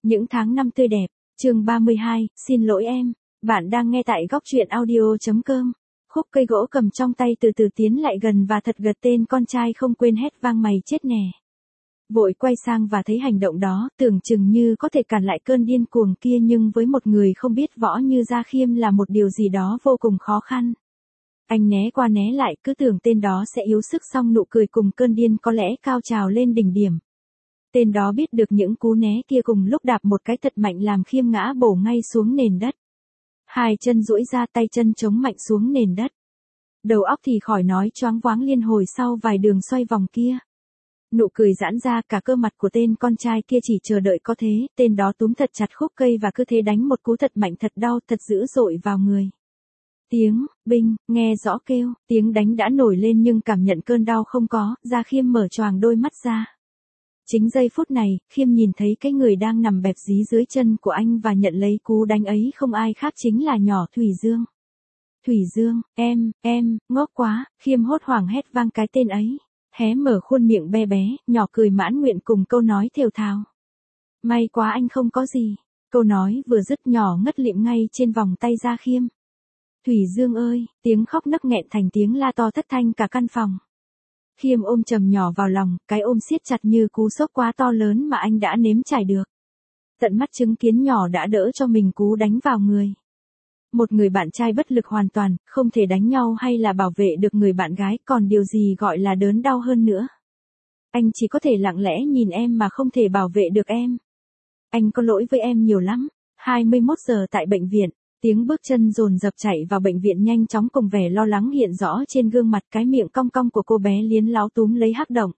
Những tháng năm tươi đẹp, chương 32, xin lỗi em. Bạn đang nghe tại góc truyện audio.com. Khúc cây gỗ cầm trong tay từ từ tiến lại gần và thật gật tên con trai không quên hét vang mày chết nè. Vội quay sang và thấy hành động đó, tưởng chừng như có thể cản lại cơn điên cuồng kia, nhưng với một người không biết võ như Gia Khiêm là một điều gì đó vô cùng khó khăn. Anh né qua né lại, cứ tưởng tên đó sẽ yếu sức, xong nụ cười cùng cơn điên có lẽ cao trào lên đỉnh điểm. Tên đó biết được những cú né kia cùng lúc đạp một cái thật mạnh làm Khiêm ngã bổ ngay xuống nền đất. Hai chân duỗi ra, tay chân chống mạnh xuống nền đất. Đầu óc thì khỏi nói, choáng váng liên hồi sau vài đường xoay vòng kia. Nụ cười giãn ra cả cơ mặt của tên con trai kia, chỉ chờ đợi có thế, tên đó túm thật chặt khúc cây và cứ thế đánh một cú thật mạnh, thật đau, thật dữ dội vào người. Tiếng binh nghe rõ kêu, tiếng đánh đã nổi lên nhưng cảm nhận cơn đau không có. Gia Khiêm mở choàng đôi mắt ra. Chính giây phút này, Khiêm nhìn thấy cái người đang nằm bẹp dí dưới chân của anh và nhận lấy cú đánh ấy không ai khác chính là nhỏ Thủy Dương. Thủy Dương, em, ngốc quá. Khiêm hốt hoảng hét vang cái tên ấy. Hé mở khuôn miệng be bé, nhỏ cười mãn nguyện cùng câu nói thều thào. May quá anh không có gì. Câu nói vừa dứt, nhỏ ngất lịm ngay trên vòng tay Gia Khiêm. Thủy Dương ơi, tiếng khóc nấc nghẹn thành tiếng la to thất thanh cả căn phòng. Khiêm ôm chầm nhỏ vào lòng, cái ôm siết chặt như cú sốc quá to lớn mà anh đã nếm trải được. Tận mắt chứng kiến nhỏ đã đỡ cho mình cú đánh vào người. Một người bạn trai bất lực hoàn toàn, không thể đánh nhau hay là bảo vệ được người bạn gái, còn điều gì gọi là đớn đau hơn nữa. Anh chỉ có thể lặng lẽ nhìn em mà không thể bảo vệ được em. Anh có lỗi với em nhiều lắm. 21 giờ tại bệnh viện. Tiếng bước chân dồn dập chạy vào bệnh viện nhanh chóng cùng vẻ lo lắng hiện rõ trên gương mặt, cái miệng cong cong của cô bé liến láo túm lấy Hắc Động.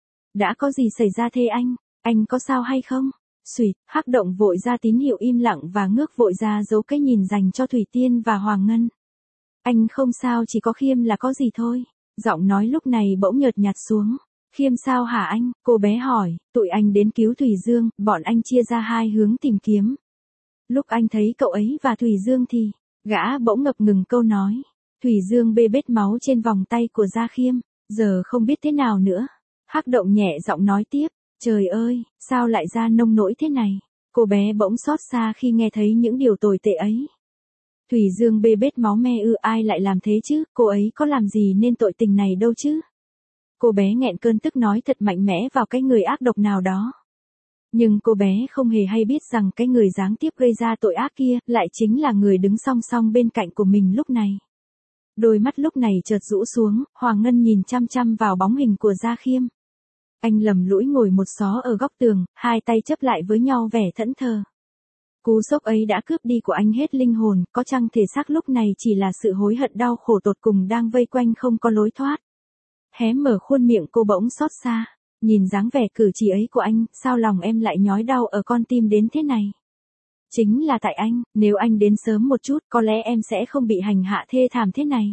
Đã có gì xảy ra thế anh có sao hay không? Xùyt, Hắc Động vội ra tín hiệu im lặng và ngước vội ra giấu cái nhìn dành cho Thủy Tiên và Hoàng Ngân. Anh không sao, chỉ có Khiêm là có gì thôi. Giọng nói lúc này bỗng nhợt nhạt xuống. Khiêm sao hả anh? Cô bé hỏi. Tụi anh đến cứu Thủy Dương, bọn anh chia ra hai hướng tìm kiếm. Lúc anh thấy cậu ấy và Thủy Dương thì, gã bỗng ngập ngừng câu nói. Thủy Dương bê bết máu trên vòng tay của Gia Khiêm, giờ không biết thế nào nữa. Hắc Động nhẹ giọng nói tiếp, trời ơi, sao lại ra nông nỗi thế này. Cô bé bỗng xót xa khi nghe thấy những điều tồi tệ ấy. Thủy Dương bê bết máu me ư? Ai lại làm thế chứ, cô ấy có làm gì nên tội tình này đâu chứ. Cô bé nghẹn cơn tức nói thật mạnh mẽ vào cái người ác độc nào đó. Nhưng cô bé không hề hay biết rằng cái người gián tiếp gây ra tội ác kia lại chính là người đứng song song bên cạnh của mình lúc này. Đôi mắt lúc này chợt rũ xuống, Hoàng Ngân nhìn chăm chăm vào bóng hình của Gia Khiêm. Anh lầm lũi ngồi một xó ở góc tường, hai tay chấp lại với nhau vẻ thẫn thờ. Cú sốc ấy đã cướp đi của anh hết linh hồn, có chăng thể xác lúc này chỉ là sự hối hận đau khổ tột cùng đang vây quanh không có lối thoát. Hé mở khuôn miệng cô bỗng xót xa. Nhìn dáng vẻ cử chỉ ấy của anh, sao lòng em lại nhói đau ở con tim đến thế này? Chính là tại anh, nếu anh đến sớm một chút, có lẽ em sẽ không bị hành hạ thê thảm thế này.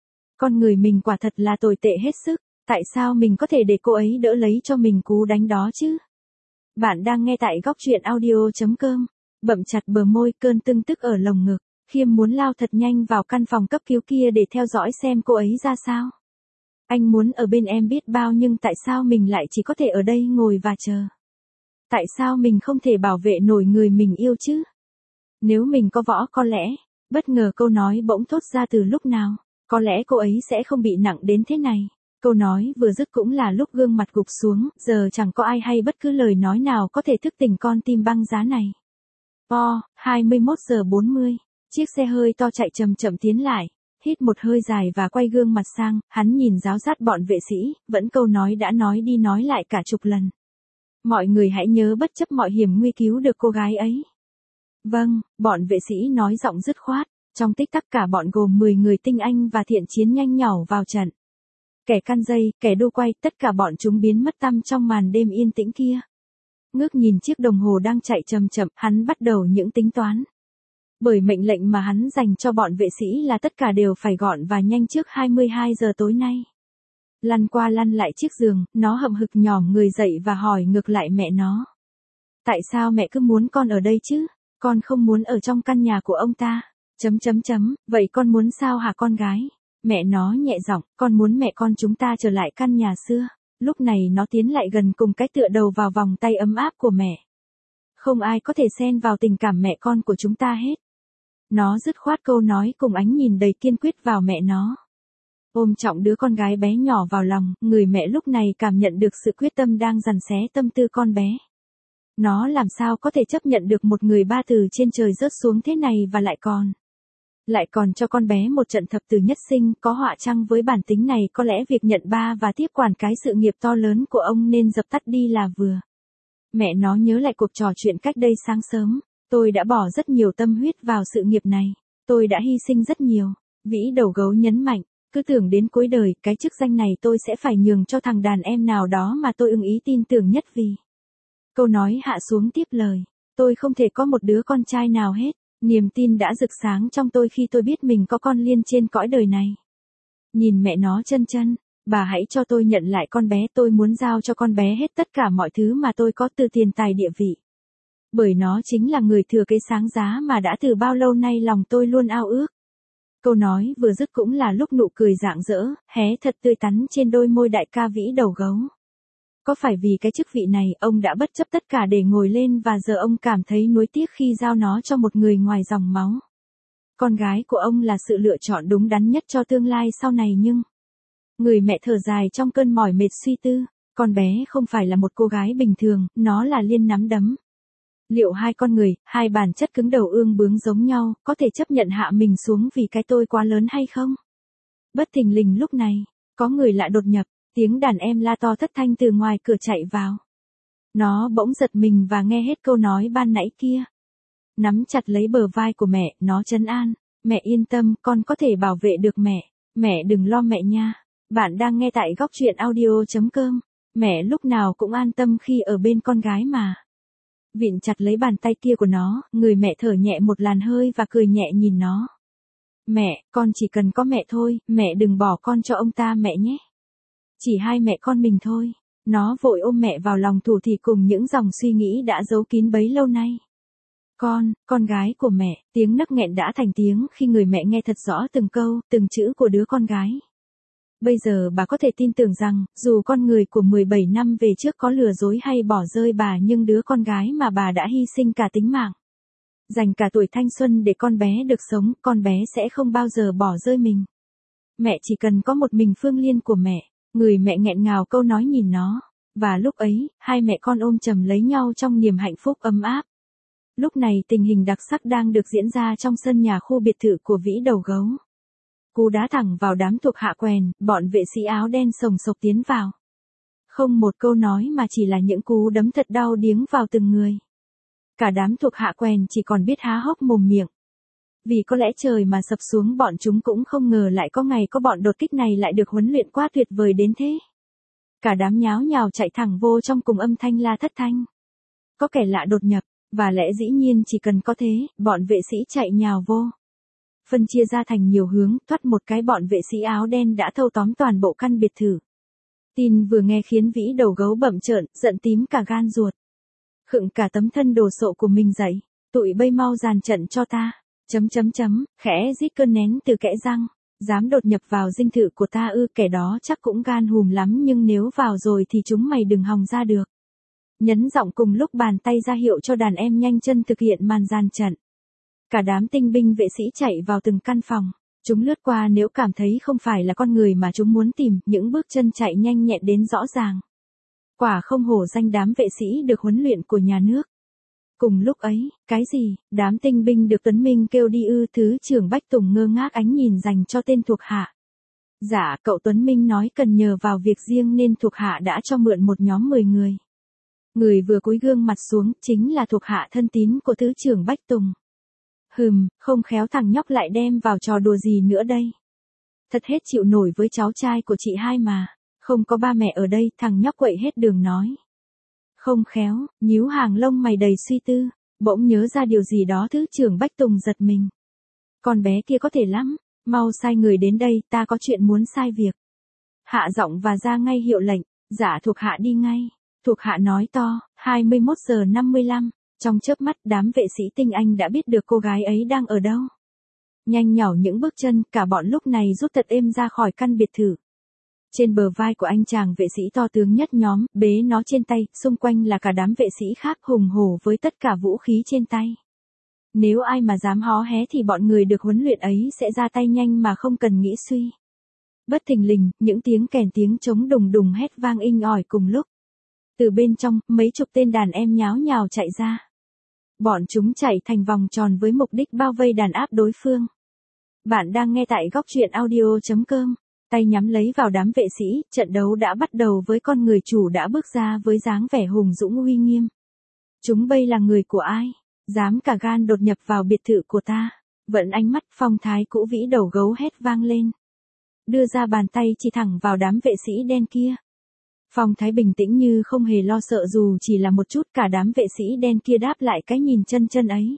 Con người mình quả thật là tồi tệ hết sức, tại sao mình có thể để cô ấy đỡ lấy cho mình cú đánh đó chứ? Bạn đang nghe tại góc truyện audio.com. Bậm chặt bờ môi, cơn tưng tức ở lồng ngực, Khiêm muốn lao thật nhanh vào căn phòng cấp cứu kia để theo dõi xem cô ấy ra sao. Anh muốn ở bên em biết bao, nhưng tại sao mình lại chỉ có thể ở đây ngồi và chờ? Tại sao mình không thể bảo vệ nổi người mình yêu chứ? Nếu mình có võ có lẽ, bất ngờ câu nói bỗng thốt ra từ lúc nào, có lẽ cô ấy sẽ không bị nặng đến thế này. Câu nói vừa dứt cũng là lúc gương mặt gục xuống, giờ chẳng có ai hay bất cứ lời nói nào có thể thức tỉnh con tim băng giá này. 21 giờ 40, chiếc xe hơi to chạy chậm chậm tiến lại. Hít một hơi dài và quay gương mặt sang, hắn nhìn giáo giác bọn vệ sĩ, vẫn câu nói đã nói đi nói lại cả chục lần. Mọi người hãy nhớ bất chấp mọi hiểm nguy cứu được cô gái ấy. Vâng, bọn vệ sĩ nói giọng dứt khoát, trong tích tắc cả bọn gồm 10 người tinh anh và thiện chiến nhanh nhảu vào trận. Kẻ căn dây, kẻ đu quay, tất cả bọn chúng biến mất tăm trong màn đêm yên tĩnh kia. Ngước nhìn chiếc đồng hồ đang chạy chậm chậm, hắn bắt đầu những tính toán. Bởi mệnh lệnh mà hắn dành cho bọn vệ sĩ là tất cả đều phải gọn và nhanh trước 22 giờ tối nay. Lăn qua lăn lại chiếc giường, nó hậm hực nhòm người dậy và hỏi ngược lại mẹ nó. Tại sao mẹ cứ muốn con ở đây chứ? Con không muốn ở trong căn nhà của ông ta. Vậy con muốn sao hả con gái? Mẹ nó nhẹ giọng, con muốn mẹ con chúng ta trở lại căn nhà xưa. Lúc này nó tiến lại gần cùng cái tựa đầu vào vòng tay ấm áp của mẹ. Không ai có thể xen vào tình cảm mẹ con của chúng ta hết. Nó dứt khoát câu nói cùng ánh nhìn đầy kiên quyết vào mẹ nó. Ôm trọng đứa con gái bé nhỏ vào lòng, người mẹ lúc này cảm nhận được sự quyết tâm đang giằng xé tâm tư con bé. Nó làm sao có thể chấp nhận được một người ba từ trên trời rớt xuống thế này và lại còn cho con bé một trận thập tử nhất sinh, có họa chăng với bản tính này có lẽ việc nhận ba và tiếp quản cái sự nghiệp to lớn của ông nên dập tắt đi là vừa. Mẹ nó nhớ lại cuộc trò chuyện cách đây sáng sớm, tôi đã bỏ rất nhiều tâm huyết vào sự nghiệp này, tôi đã hy sinh rất nhiều, Vĩ Đầu Gấu nhấn mạnh, cứ tưởng đến cuối đời cái chức danh này tôi sẽ phải nhường cho thằng đàn em nào đó mà tôi ưng ý tin tưởng nhất vì. Câu nói hạ xuống tiếp lời, tôi không thể có một đứa con trai nào hết. Niềm tin đã rực sáng trong tôi khi tôi biết mình có con Liên trên cõi đời này. Nhìn mẹ nó chân, bà hãy cho tôi nhận lại con bé, tôi muốn giao cho con bé hết tất cả mọi thứ mà tôi có từ tiền tài địa vị. Bởi nó chính là người thừa kế sáng giá mà đã từ bao lâu nay lòng tôi luôn ao ước. Câu nói vừa dứt cũng là lúc nụ cười rạng rỡ, hé thật tươi tắn trên đôi môi đại ca Vĩ Đầu Gấu. Có phải vì cái chức vị này ông đã bất chấp tất cả để ngồi lên và giờ ông cảm thấy nuối tiếc khi giao nó cho một người ngoài dòng máu? Con gái của ông là sự lựa chọn đúng đắn nhất cho tương lai sau này nhưng... Người mẹ thở dài trong cơn mỏi mệt suy tư, con bé không phải là một cô gái bình thường, nó là Liên nắm đấm. Liệu hai con người, hai bản chất cứng đầu ương bướng giống nhau, có thể chấp nhận hạ mình xuống vì cái tôi quá lớn hay không? Bất thình lình lúc này, có người lạ đột nhập. Tiếng đàn em la to thất thanh từ ngoài cửa chạy vào. Nó bỗng giật mình và nghe hết câu nói ban nãy kia. Nắm chặt lấy bờ vai của mẹ, nó trấn an. Mẹ yên tâm, con có thể bảo vệ được mẹ. Mẹ đừng lo mẹ nha. Bạn đang nghe tại góc truyện audio.com. Mẹ lúc nào cũng an tâm khi ở bên con gái mà. Vịn chặt lấy bàn tay kia của nó, người mẹ thở nhẹ một làn hơi và cười nhẹ nhìn nó. Mẹ, con chỉ cần có mẹ thôi, mẹ đừng bỏ con cho ông ta mẹ nhé. Chỉ hai mẹ con mình thôi. Nó vội ôm mẹ vào lòng thủ thỉ cùng những dòng suy nghĩ đã giấu kín bấy lâu nay. Con gái của mẹ, tiếng nấc nghẹn đã thành tiếng khi người mẹ nghe thật rõ từng câu, từng chữ của đứa con gái. Bây giờ bà có thể tin tưởng rằng, dù con người của 17 năm về trước có lừa dối hay bỏ rơi bà nhưng đứa con gái mà bà đã hy sinh cả tính mạng. Dành cả tuổi thanh xuân để con bé được sống, con bé sẽ không bao giờ bỏ rơi mình. Mẹ chỉ cần có một mình Phương Liên của mẹ. Người mẹ nghẹn ngào câu nói nhìn nó, và lúc ấy, hai mẹ con ôm chầm lấy nhau trong niềm hạnh phúc ấm áp. Lúc này tình hình đặc sắc đang được diễn ra trong sân nhà khu biệt thự của Vĩ Đầu Gấu. Cú đá thẳng vào đám thuộc hạ quèn, bọn vệ sĩ áo đen sồng sộc tiến vào. Không một câu nói mà chỉ là những cú đấm thật đau điếng vào từng người. Cả đám thuộc hạ quèn chỉ còn biết há hốc mồm miệng. Vì có lẽ trời mà sập xuống bọn chúng cũng không ngờ lại có ngày có bọn đột kích này lại được huấn luyện quá tuyệt vời đến thế. Cả đám nháo nhào chạy thẳng vô trong cùng âm thanh la thất thanh. Có kẻ lạ đột nhập, và lẽ dĩ nhiên chỉ cần có thế, bọn vệ sĩ chạy nhào vô. Phân chia ra thành nhiều hướng, thoát một cái bọn vệ sĩ áo đen đã thâu tóm toàn bộ căn biệt thự. Tin vừa nghe khiến Vĩ Đầu Gấu bậm trợn, giận tím cả gan ruột. Khựng cả tấm thân đồ sộ của mình dậy, tụi bây mau dàn trận cho ta. Khẽ rít cơn nén từ kẽ răng, dám đột nhập vào dinh thự của ta ư, kẻ đó chắc cũng gan hùm lắm nhưng nếu vào rồi thì chúng mày đừng hòng ra được. Nhấn giọng cùng lúc bàn tay ra hiệu cho đàn em nhanh chân thực hiện màn dàn trận. Cả đám tinh binh vệ sĩ chạy vào từng căn phòng, chúng lướt qua nếu cảm thấy không phải là con người mà chúng muốn tìm, những bước chân chạy nhanh nhẹn đến rõ ràng. Quả không hổ danh đám vệ sĩ được huấn luyện của nhà nước. Cùng lúc ấy, cái gì, đám tinh binh được Tuấn Minh kêu đi ư? Thứ trưởng Bách Tùng ngơ ngác ánh nhìn dành cho tên thuộc hạ. Dạ, cậu Tuấn Minh nói cần nhờ vào việc riêng nên thuộc hạ đã cho mượn một nhóm 10 người. Người vừa cúi gương mặt xuống chính là thuộc hạ thân tín của thứ trưởng Bách Tùng. Không khéo thằng nhóc lại đem vào trò đùa gì nữa đây. Thật hết chịu nổi với cháu trai của chị hai mà. Không có ba mẹ ở đây, thằng nhóc quậy hết đường nói. Không khéo, nhíu hàng lông mày đầy suy tư, bỗng nhớ ra điều gì đó thứ trưởng Bách Tùng giật mình. Con bé kia có thể lắm, mau sai người đến đây, ta có chuyện muốn sai việc. Hạ giọng và ra ngay hiệu lệnh, dạ thuộc hạ đi ngay. Thuộc hạ nói to, 21 giờ 55, trong chớp mắt đám vệ sĩ tinh anh đã biết được cô gái ấy đang ở đâu. Nhanh nhảu những bước chân, cả bọn lúc này rút thật êm ra khỏi căn biệt thự. Trên bờ vai của anh chàng vệ sĩ to tướng nhất nhóm, bế nó trên tay, xung quanh là cả đám vệ sĩ khác hùng hổ với tất cả vũ khí trên tay. Nếu ai mà dám hó hé thì bọn người được huấn luyện ấy sẽ ra tay nhanh mà không cần nghĩ suy. Bất thình lình, những tiếng kèn tiếng trống đùng đùng hét vang inh ỏi cùng lúc. Từ bên trong, mấy chục tên đàn em nháo nhào chạy ra. Bọn chúng chạy thành vòng tròn với mục đích bao vây đàn áp đối phương. Bạn đang nghe tại góc truyện audio.com. Tay nhắm lấy vào đám vệ sĩ, trận đấu đã bắt đầu với con người chủ đã bước ra với dáng vẻ hùng dũng uy nghiêm. Chúng bây là người của ai? Dám cả gan đột nhập vào biệt thự của ta. Vẫn ánh mắt phong thái cũ vĩ đầu gấu hét vang lên. Đưa ra bàn tay chỉ thẳng vào đám vệ sĩ đen kia. Phong thái bình tĩnh như không hề lo sợ dù chỉ là một chút, cả đám vệ sĩ đen kia đáp lại cái nhìn chân chân ấy.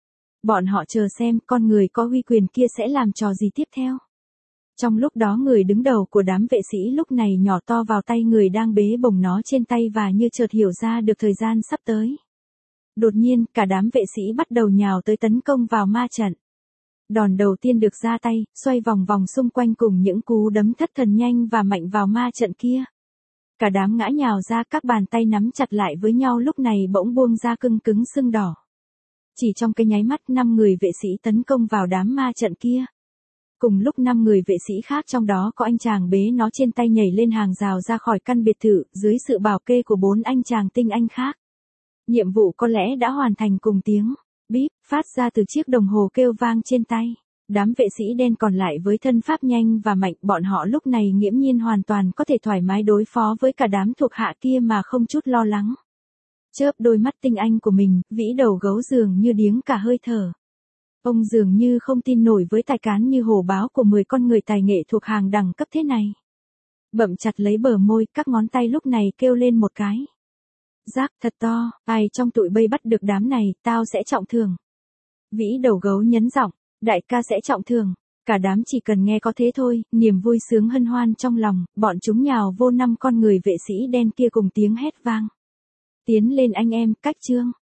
Bọn họ chờ xem con người có uy quyền kia sẽ làm trò gì tiếp theo. Trong lúc đó người đứng đầu của đám vệ sĩ lúc này nhỏ to vào tay người đang bế bổng nó trên tay và như chợt hiểu ra được thời gian sắp tới. Đột nhiên, cả đám vệ sĩ bắt đầu nhào tới tấn công vào ma trận. Đòn đầu tiên được ra tay, xoay vòng vòng xung quanh cùng những cú đấm thất thần nhanh và mạnh vào ma trận kia. Cả đám ngã nhào ra, các bàn tay nắm chặt lại với nhau lúc này bỗng buông ra cưng cứng sưng đỏ. Chỉ trong cái nháy mắt 5 người vệ sĩ tấn công vào đám ma trận kia. Cùng lúc 5 người vệ sĩ khác trong đó có anh chàng bế nó trên tay nhảy lên hàng rào ra khỏi căn biệt thự dưới sự bảo kê của 4 anh chàng tinh anh khác. Nhiệm vụ có lẽ đã hoàn thành cùng tiếng bíp phát ra từ chiếc đồng hồ kêu vang trên tay. Đám vệ sĩ đen còn lại với thân pháp nhanh và mạnh, bọn họ lúc này nghiễm nhiên hoàn toàn có thể thoải mái đối phó với cả đám thuộc hạ kia mà không chút lo lắng. Chớp đôi mắt tinh anh của mình, vĩ đầu gấu dường như điếng cả hơi thở. Ông dường như không tin nổi với tài cán như hổ báo của 10 con người tài nghệ thuộc hàng đẳng cấp thế này. Bậm chặt lấy bờ môi, các ngón tay lúc này kêu lên một cái. Rác thật to, ai trong tụi bây bắt được đám này, tao sẽ trọng thưởng. Vĩ đầu gấu nhấn giọng, đại ca sẽ trọng thưởng. Cả đám chỉ cần nghe có thế thôi, niềm vui sướng hân hoan trong lòng, bọn chúng nhào vô 5 con người vệ sĩ đen kia cùng tiếng hét vang. Tiến lên anh em, cách chương.